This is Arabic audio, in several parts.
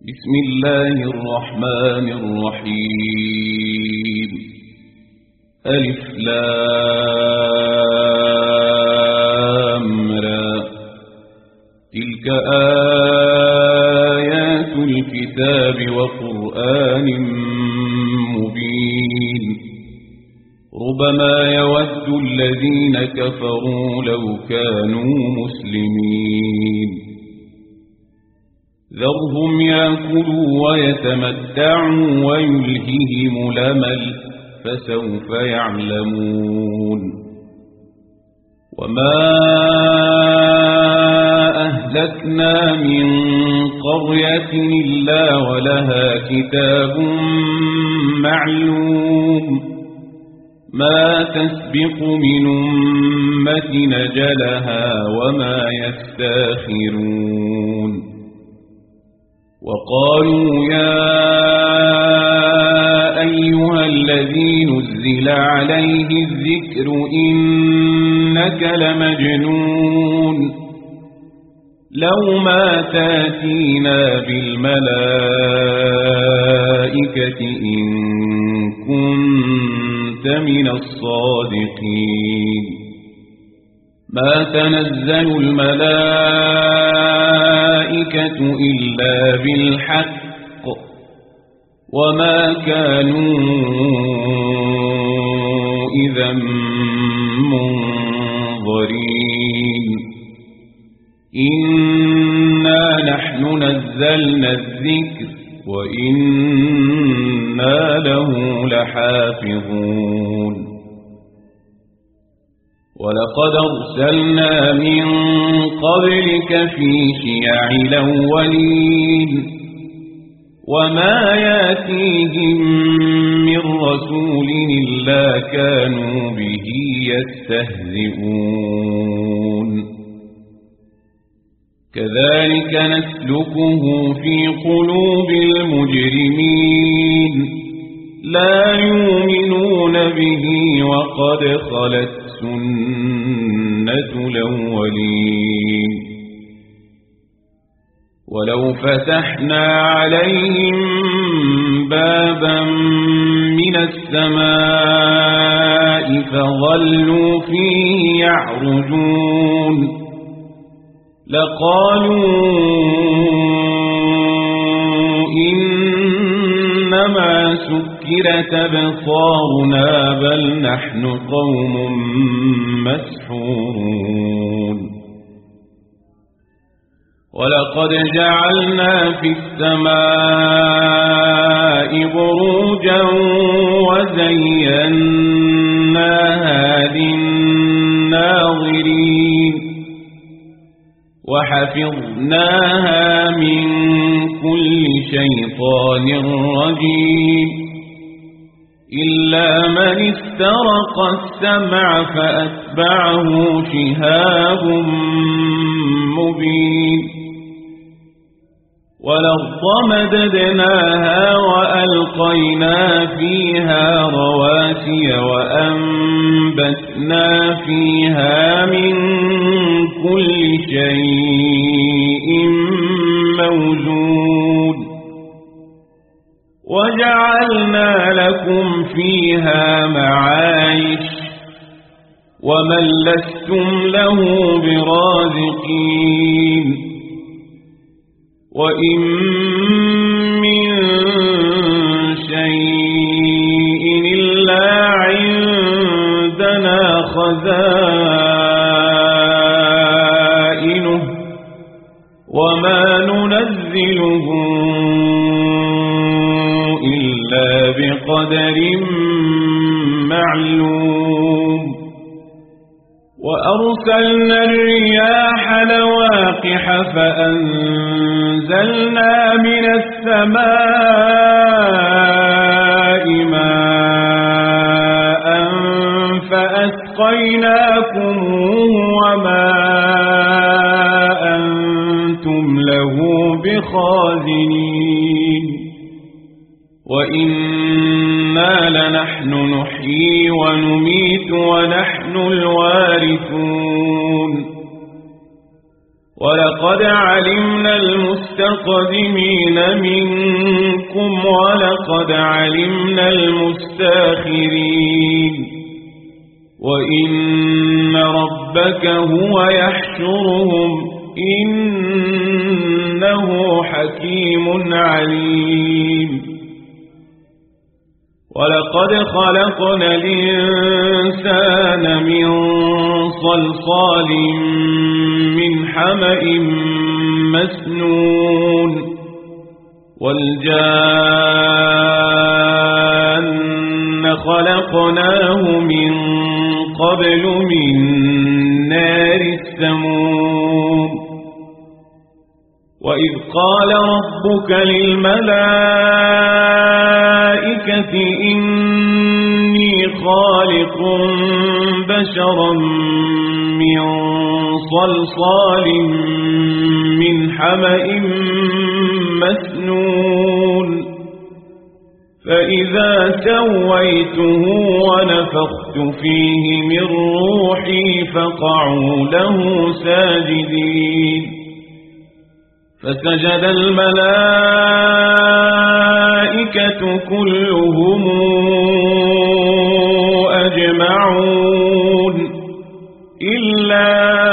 بسم الله الرحمن الرحيم. ألف لام را. تلك آيات الكتاب وقرآن مبين. ربما يود الذين كفروا لو كانوا مسلمين. ذرهم يأكلوا ويتمتعوا ويلههم الأمل فسوف يعلمون. وما أهلكنا من قرية إلا ولها كتاب معلوم ما تسبق من أمة أجلها وما يستاخرون. وقالوا يا أيها الذي نزل عليه الذكر إنك لمجنون لو ما تاتينا بالملائكة إن كنت من الصادقين. ما تنزل الملائكة إلا بالحق وما كانوا إذا منظرين. إنا نحن نزلنا الذكر وإنا له لحافظون. ولقد أرسلنا من قبلك في شيع الأولين وما ياتيهم من رسول إلا كانوا به يستهزئون. كذلك نسلكه في قلوب المجرمين لا يؤمنون به وقد خلت سنة الأولين. ولو فتحنا عليهم بابا من السماء فظلوا فيه يعرجون لقالوا إنما سكرت أبصارنا بل نحن قوم مسحورون. ولقد جعلنا في السماء بروجا وزيناها للناظرين وحفظناها من كل شيطان رجيم إلا من استرق السمع فأتبعه شهاب مبين. والأرض مددناها وألقينا فيها رواسي وأنبتنا فيها من كل شيء موجود وجعلنا لكم فيها معايش ومن لستم له برازقين. وإن من شيء إلا عندنا خزائنه وما ننزله إلا بقدر معلوم. وأرسلنا الرياح لواقح فأنزلنا من السماء ماء فأسقيناكموه وما أنتم له بخازنين. وإنا لنحن نحيي ونميت ونحن الوارثون. ولقد علمنا المستقدمين منكم ولقد علمنا المستاخرين وإن ربك هو يحشرهم إنه حكيم عليم ولقد خلقنا الإنسان من صلصال من حمأ مسنون والجان خلقناه من قبل من نار السموم وإذ قال ربك للملائكة إني خالق بشرا من صلصال من حمأ مسنون فإذا سويته ونفخت فيه من روحي فقعوا له ساجدين فسجد الملائكة كلهم أجمعون إلا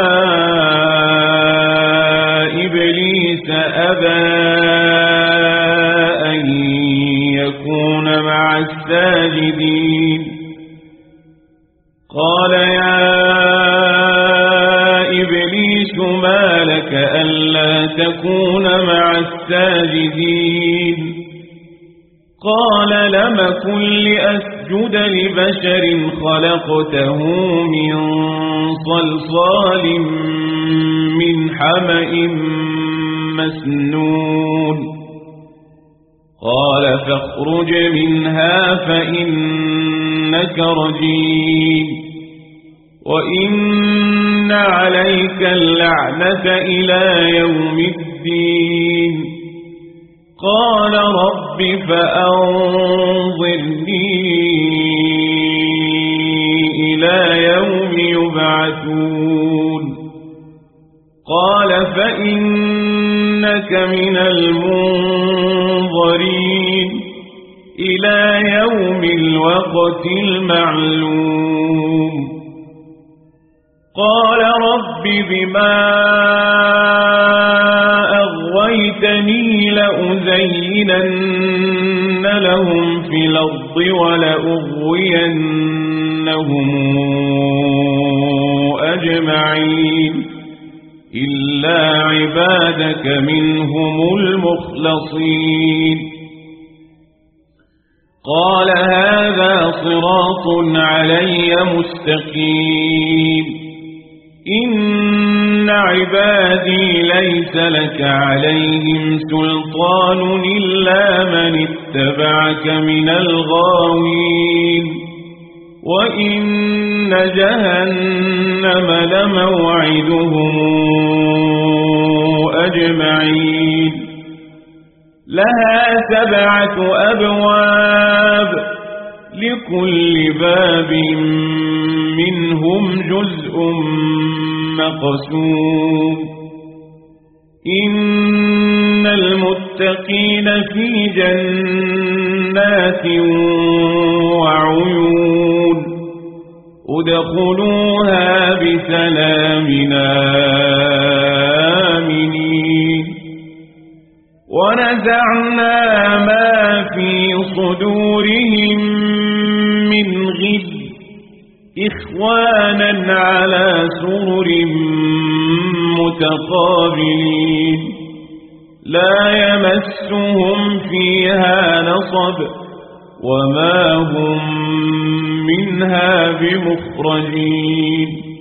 إبليس أبى أن يكون مع الساجدين قال يا إبليس ما لك ألا تكون مع الساجدين قال لم كن لأسجد لبشر خلقته من صلصال من حمأ مسنون قال فاخرج منها فإنك رجيم وإن عليك اللعنة إلى يوم الدين قال رب فأنظرني إلى يوم يبعثون قال فإنك من المنظرين إلى يوم الوقت المعلوم قال رب بما أغويتني لأزينن لهم في الأرض ولأغوينهم أجمعين إلا عبادك منهم المخلصين قال هذا صراط علي مستقيم إن عبادي ليس لك عليهم سلطان إلا من اتبعك من الغاوين وإن جهنم لموعدهم أجمعين لها 7 أبواب لكل باب منهم جزء مقسوم إن المتقين في جنات وعيون ادخلوها بسلام آمنين ونزعنا ما في صدورهم من غل إخوانا على سرر متقابلين لا يمسهم فيها نصب وما هم منها بمخرجين